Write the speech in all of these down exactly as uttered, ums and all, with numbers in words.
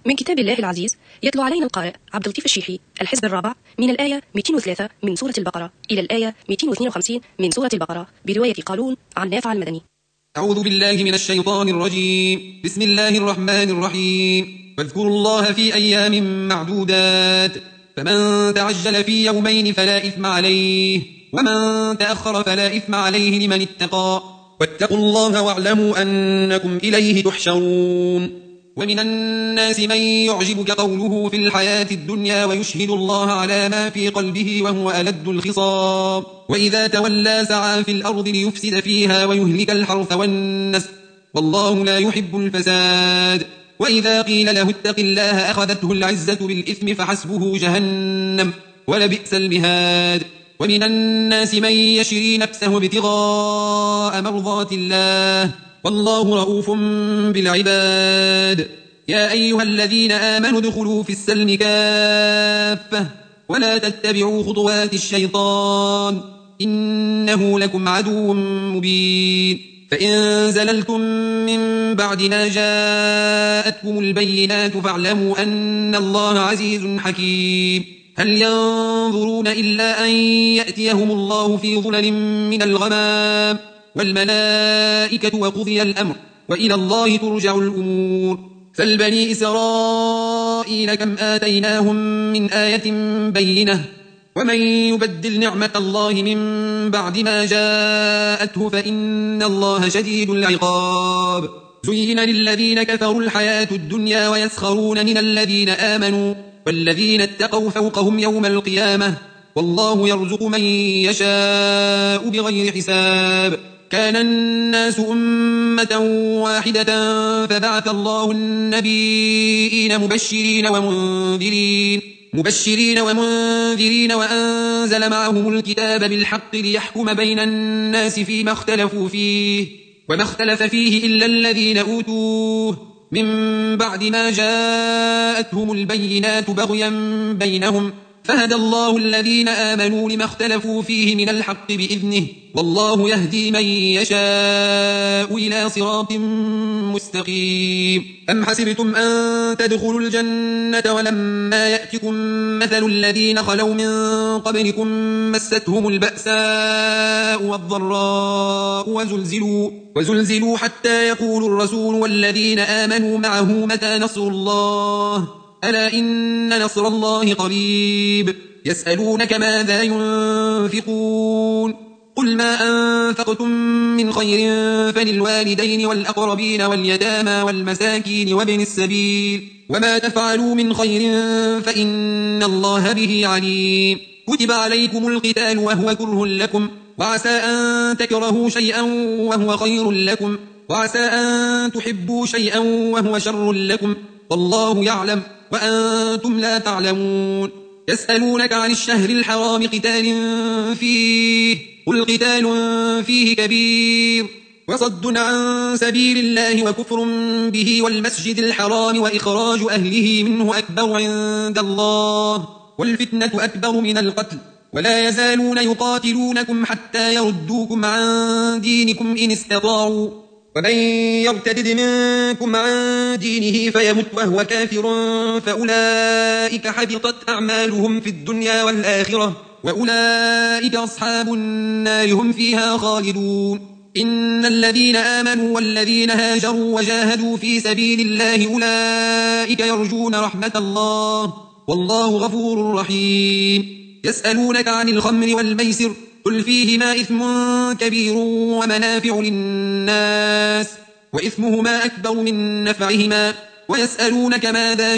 من كتاب الله العزيز يتلو علينا القارئ عبد اللطيف الشيحي الحزب الرابع من الآية مئتين وثلاثة من سورة البقرة إلى الآية مئتين واثنين وخمسين من سورة البقرة برواية قالون عن نافع المدني. أعوذ بالله من الشيطان الرجيم. بسم الله الرحمن الرحيم. واذكروا الله في أيام معدودات فمن تعجل في يومين فلا إثم عليه ومن تأخر فلا إثم عليه لمن اتقى واتقوا الله واعلموا أنكم إليه تحشرون. ومن الناس من يعجبك قوله في الحياة الدنيا ويشهد الله على ما في قلبه وهو ألد الخصام وإذا تولى سعى في الأرض ليفسد فيها ويهلك الحرث والنسل والله لا يحب الفساد. وإذا قيل له اتق الله أخذته العزة بالإثم فحسبه جهنم ولبئس المهاد. ومن الناس من يشري نفسه ابتغاء مرضات الله والله رؤوف بالعباد. يا أيها الذين آمنوا ادخلوا في السلم كافة ولا تتبعوا خطوات الشيطان إنه لكم عدو مبين. فإن زللتم من بعد ما جاءتكم البينات فاعلموا أن الله عزيز حكيم. هل ينظرون إلا أن يأتيهم الله في ظلل من الغمام والملائكة وقضي الأمر وإلى الله ترجع الأمور. فالبني إسرائيل كم آتيناهم من آية بينة ومن يبدل نعمة الله من بعد ما جاءته فإن الله شديد العقاب. زين للذين كفروا الحياة الدنيا ويسخرون من الذين آمنوا والذين اتقوا فوقهم يوم القيامة والله يرزق من يشاء بغير حساب. كان الناس أمة واحدة فبعث الله النبيين مبشرين ومنذرين مبشرين ومنذرين وأنزل معهم الكتاب بالحق ليحكم بين الناس فيما اختلفوا فيه وما اختلف فيه إلا الذين أوتوه من بعد ما جاءتهم البينات بغيا بينهم فهدى الله الذين آمنوا لما اختلفوا فيه من الحق بإذنه والله يهدي من يشاء إلى صراط مستقيم. أم حسبتم أن تدخلوا الجنة ولما يأتكم مثل الذين خلوا من قبلكم مستهم البأساء والضراء وزلزلوا, وزلزلوا حتى يقول الرسول والذين آمنوا معه متى نصر الله ألا إن نصر الله قريب. يسألونك ماذا ينفقون قل ما أنفقتم من خير فللوالدين والأقربين واليتامى والمساكين وابن السبيل وما تفعلوا من خير فإن الله به عليم. كتب عليكم القتال وهو كره لكم وعسى أن تكرهوا شيئا وهو خير لكم وعسى أن تحبوا شيئا وهو شر لكم والله يعلم وأنتم لا تعلمون. يسألونك عن الشهر الحرام قتال فيه قل قتال فيه كبير وصد عن سبيل الله وكفر به والمسجد الحرام وإخراج أهله منه أكبر عند الله والفتنة أكبر من القتل ولا يزالون يقاتلونكم حتى يردوكم عن دينكم إن استطاعوا ومن يرتد منكم عن دينه فيمت وهو كافر فأولئك حبطت أعمالهم في الدنيا والآخرة وأولئك أصحاب النار هم فيها خالدون. إن الذين آمنوا والذين هاجروا وجاهدوا في سبيل الله أولئك يرجون رحمة الله والله غفور رحيم. يسألونك عن الخمر والميسر قل فيهما إثم كبير ومنافع للناس وإثمهما أكبر من نفعهما ويسألونك ماذا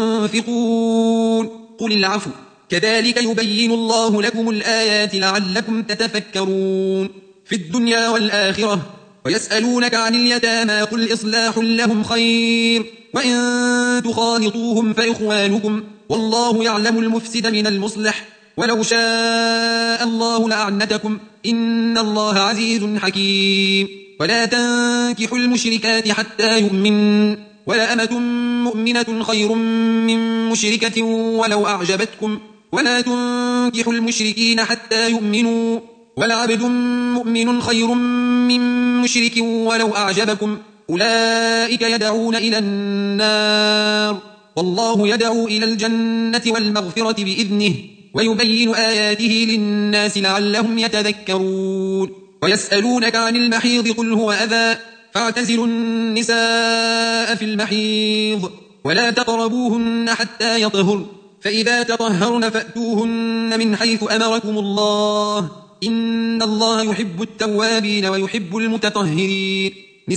ينفقون قل العفو كذلك يبين الله لكم الآيات لعلكم تتفكرون في الدنيا والآخرة. ويسألونك عن اليتامى قل إصلاح لهم خير وإن تخالطوهم فإخوانكم والله يعلم المفسد من المصلح ولو شاء الله لأعنتكم إن الله عزيز حكيم. ولا تنكحوا المشركات حتى يؤمن ولأمة مؤمنة خير من مشركة ولو أعجبتكم ولا تنكحوا المشركين حتى يؤمنوا ولعبد مؤمن خير من مشرك ولو أعجبكم أولئك يدعون إلى النار والله يدعو إلى الجنة والمغفرة بإذنه ويبين آياته للناس لعلهم يتذكرون ويسألونك عن المحيض قل هو أذى فاعتزلوا النساء في المحيض ولا تقربوهن حتى يطهرن فإذا تطهرن فأتوهن من حيث أمركم الله إن الله يحب التوابين ويحب المتطهرين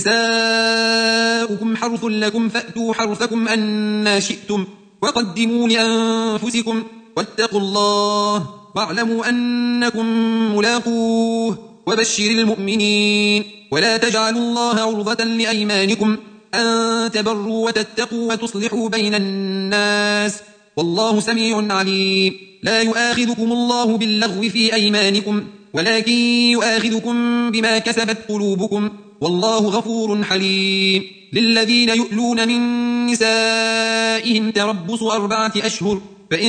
نساؤكم حرث لكم فأتوا حرثكم أنا شئتم وقدموا لأنفسكم واتقوا الله واعلموا أنكم ملاقوه وبشر المؤمنين ولا تجعلوا الله عرضة لأيمانكم أن تبروا وتتقوا وتصلحوا بين الناس والله سميع عليم لا يؤاخذكم الله باللغو في أيمانكم ولكن يؤاخذكم بما كسبت قلوبكم والله غفور حليم للذين يؤلون من نسائهم تربص أربعة أشهر فإن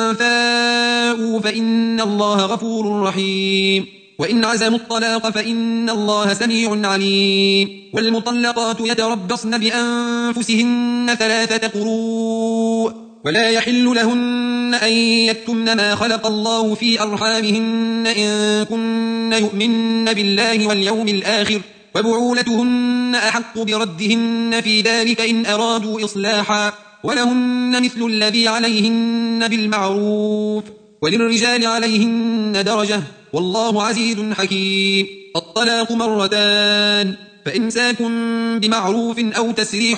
فاءوا فإن الله غفور رحيم وإن عزموا الطلاق فإن الله سميع عليم والمطلقات يتربصن بأنفسهن ثلاثة قروء ولا يحل لهن أن يكتمن ما خلق الله في أرحامهن إن كن يؤمن بالله واليوم الآخر وبعولتهن أحق بردهن في ذلك إن أرادوا إصلاحا ولهن مثل الذي عليهن بالمعروف وللرجال عليهن درجة والله عزيز حكيم الطلاق مرتان فإمساك بمعروف أو تسريح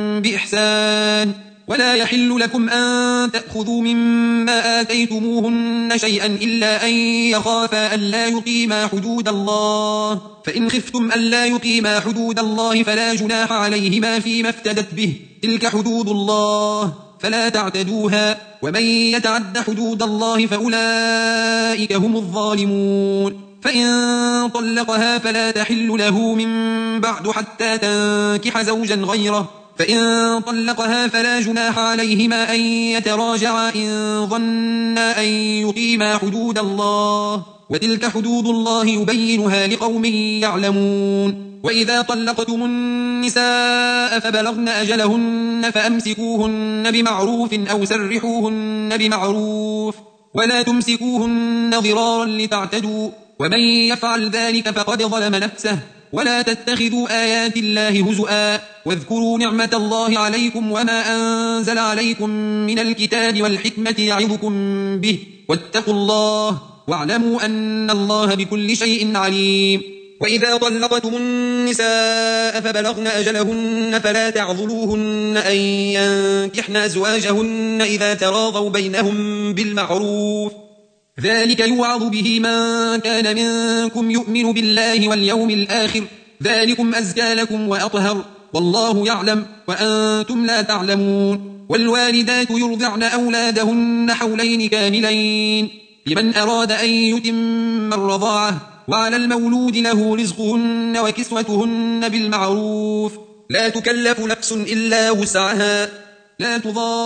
بإحسان ولا يحل لكم أن تأخذوا مما آتيتموهن شيئا إلا أن يخافا ألا يقيما حدود الله فإن خفتم ألا يقيما حدود الله فلا جناح عليهما فيما افتدت به تلك حدود الله فلا تعتدوها ومن يتعد حدود الله فأولئك هم الظالمون فإن طلقها فلا تحل له من بعد حتى تنكح زوجا غيره فإن طلقها فلا جناح عليهما أن يتراجعا إن ظنا أن يقيما حدود الله وتلك حدود الله يبينها لقوم يعلمون وإذا طلقتم النساء فبلغن أجلهن فأمسكوهن بمعروف أو سرحوهن بمعروف ولا تمسكوهن ضرارا لتعتدوا ومن يفعل ذلك فقد ظلم نفسه ولا تتخذوا آيات الله هزؤا واذكروا نعمة الله عليكم وما أنزل عليكم من الكتاب والحكمة يعظكم به واتقوا الله واعلموا أن الله بكل شيء عليم وإذا طلقتم النساء فبلغن أجلهن فلا تعضلوهن أن ينكحن أزواجهن إذا تراضوا بينهم بالمعروف ذلك يوعظ به من كان منكم يؤمن بالله واليوم الآخر ذلكم أزكى لكم وأطهر والله يعلم وأنتم لا تعلمون والوالدات يرضعن أولادهن حولين كاملين لمن أراد أن يتم الرضاعة وعلى المولود له رزقهن وكسوتهن بالمعروف لا تكلف نفس إلا وسعها لا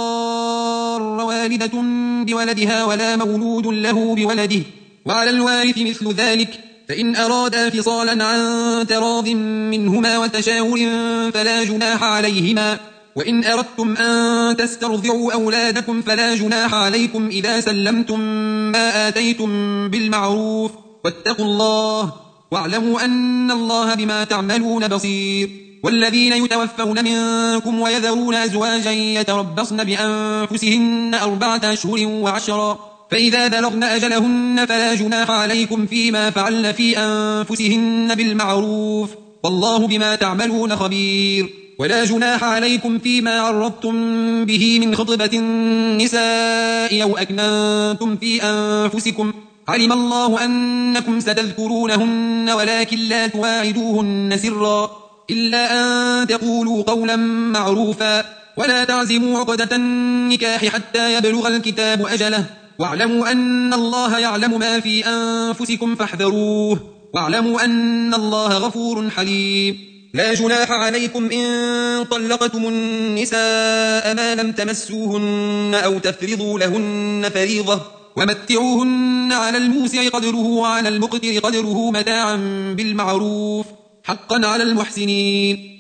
تضار والدة بولدها ولا مولود له بولده وعلى الوارث مثل ذلك فإن أرادا فصالا عن تراض منهما وتشاور فلا جناح عليهما وإن أردتم أن تسترضعوا أولادكم فلا جناح عليكم إذا سلمتم ما آتيتم بالمعروف واتقوا الله واعلموا أن الله بما تعملون بصير والذين يتوفون منكم ويذرون أزواجا يتربصن بأنفسهن أربعة أشهر وعشرا فإذا بلغن أجلهن فلا جناح عليكم فيما فعلن في أنفسهن بالمعروف والله بما تعملون خبير ولا جناح عليكم فيما عرضتم به من خطبة النساء أو أكننتم في أنفسكم علم الله أنكم ستذكرونهن ولكن لا تواعدوهن سرا إلا أن تقولوا قولا معروفا ولا تعزموا عقدة النكاح حتى يبلغ الكتاب أجله واعلموا أن الله يعلم ما في أنفسكم فاحذروه واعلموا أن الله غفور حليم لا جناح عليكم إن طلقتم النساء ما لم تمسوهن أو تفرضوا لهن فريضة ومتعوهن على الموسع قدره وعلى المقتر قدره متاعا بالمعروف حقا على المحسنين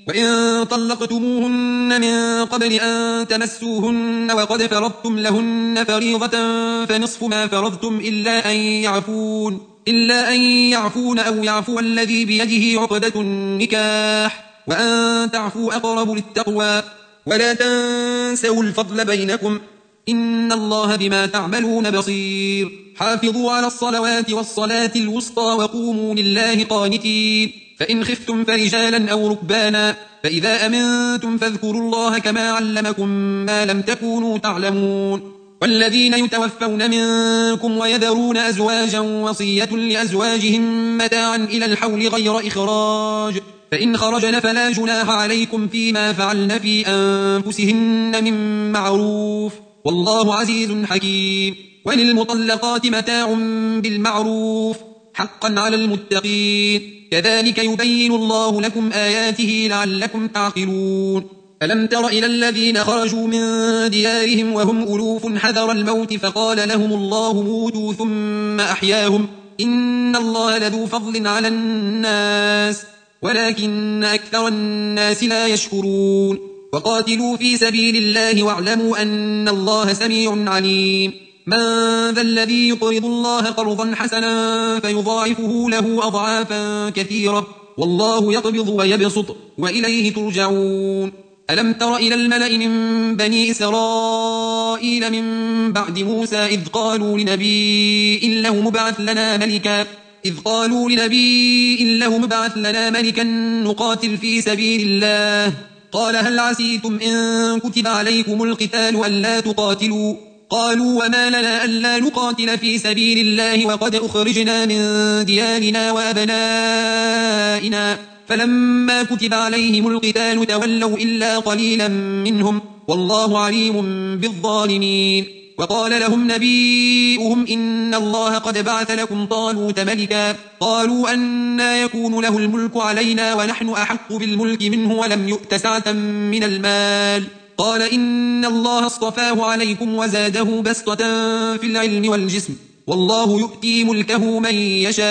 وإن طلقتموهن من قبل أن تمسوهن وقد فرضتم لهن فريضة فنصف ما فرضتم إلا أن يعفون إلا أن يعفون أو يعفو الذي بيده عقدة النكاح وأن تعفوا أقرب للتقوى ولا تنسوا الفضل بينكم إن الله بما تعملون بصير حافظوا على الصلوات والصلاة الوسطى وقوموا لله قانتين فإن خفتم فرجالا أو ركبانا فإذا أمنتم فاذكروا الله كما علمكم ما لم تكونوا تعلمون والذين يتوفون منكم ويذرون أزواجا وصية لأزواجهم متاعا إلى الحول غير إخراج فإن خرجن فلا جناح عليكم فيما فعلن في أنفسهن من معروف والله عزيز حكيم وللمطلقات متاع بالمعروف حقا على المتقين كذلك يبين الله لكم آياته لعلكم تعقلون ألم تر إلى الذين خرجوا من ديارهم وهم ألوف حذر الموت فقال لهم الله موتوا ثم أحياهم إن الله لذو فضل على الناس ولكن أكثر الناس لا يشكرون وقاتلوا في سبيل الله واعلموا أن الله سميع عليم من ذا الذي يقرض الله قرضا حسنا فيضاعفه له أضعافا كثيرة والله يقبض ويبسط وإليه ترجعون ألم تر إلى الملأ من بني إسرائيل من بعد موسى إذ قالوا لنبي له مبعث لنا ملكا إذ قالوا لنبي له مبعث لنا ملكا نقاتل في سبيل الله قال هل عسيتم إن كتب عليكم القتال ألا تقاتلوا قالوا وما لنا ألا نقاتل في سبيل الله وقد أخرجنا من ديارنا وأبنائنا فلما كتب عليهم القتال تولوا إلا قليلا منهم والله عليم بالظالمين وقال لهم نبيئهم إن الله قد بعث لكم طالوت ملكا قالوا أنى يكون له الملك علينا ونحن أحق بالملك منه ولم يؤت سعة من المال قال إن الله اصطفاه عليكم وزاده بسطة في العلم والجسم والله يؤتي ملكه من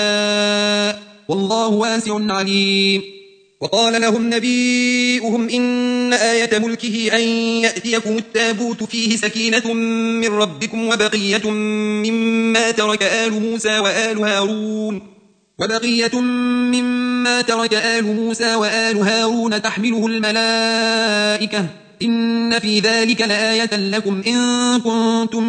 يشاء والله واسع عليم وقال لهم نبيئهم إن آية ملكه أن يأتيكم التابوت فيه سكينة من ربكم وبقية مما ترك آل موسى وآل هارون وبقية مما ترك آل موسى وآل هارون تحمله الملائكة إن في ذلك لآية لكم إن كنتم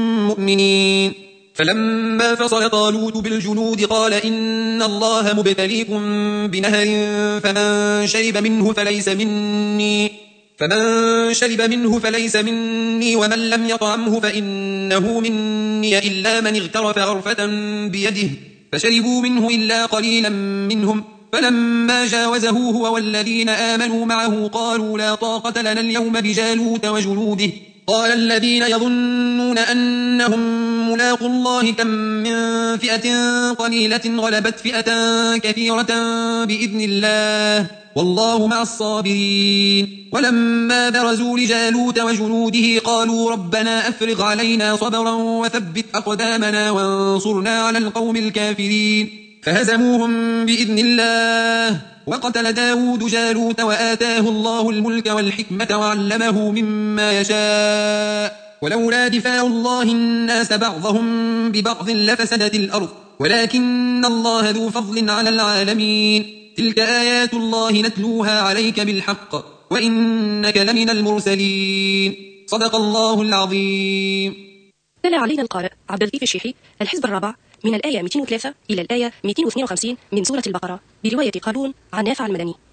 مؤمنين فلما فصل طالوت بالجنود قال إن الله مبتليكم بنهر فمن شرب منه فليس مني فمن شرب منه فليس مني ومن لم يطعمه فإنه مني إلا من اغترف غرفة بيده فشربوا منه إلا قليلا منهم فلما جاوزه هو والذين آمنوا معه قالوا لا طاقة لنا اليوم بجالوت وجنوده قال الذين يظنون أنهم ملاقوا الله كم من فئة قليلة غلبت فئة كثيرة بإذن الله والله مع الصابرين ولما برزوا لجالوت وجنوده قالوا ربنا أفرغ علينا صبرا وثبت أقدامنا وانصرنا على القوم الكافرين فهزموهم بإذن الله وقتل داود جالوت وآتاه الله الملك والحكمة وعلمه مما يشاء ولولا دفاع الله الناس بعضهم ببعض لفسدت الأرض ولكن الله ذو فضل على العالمين تلك آيات الله نتلوها عليك بالحق وإنك لمن المرسلين صدق الله العظيم. تلا علينا القارئ عبد اللطيف الشيحي الحزب الرابع من الآية مئتين وثلاثة إلى الآية مئتين واثنين وخمسين من سورة البقرة برواية قالون عن نافع المدني.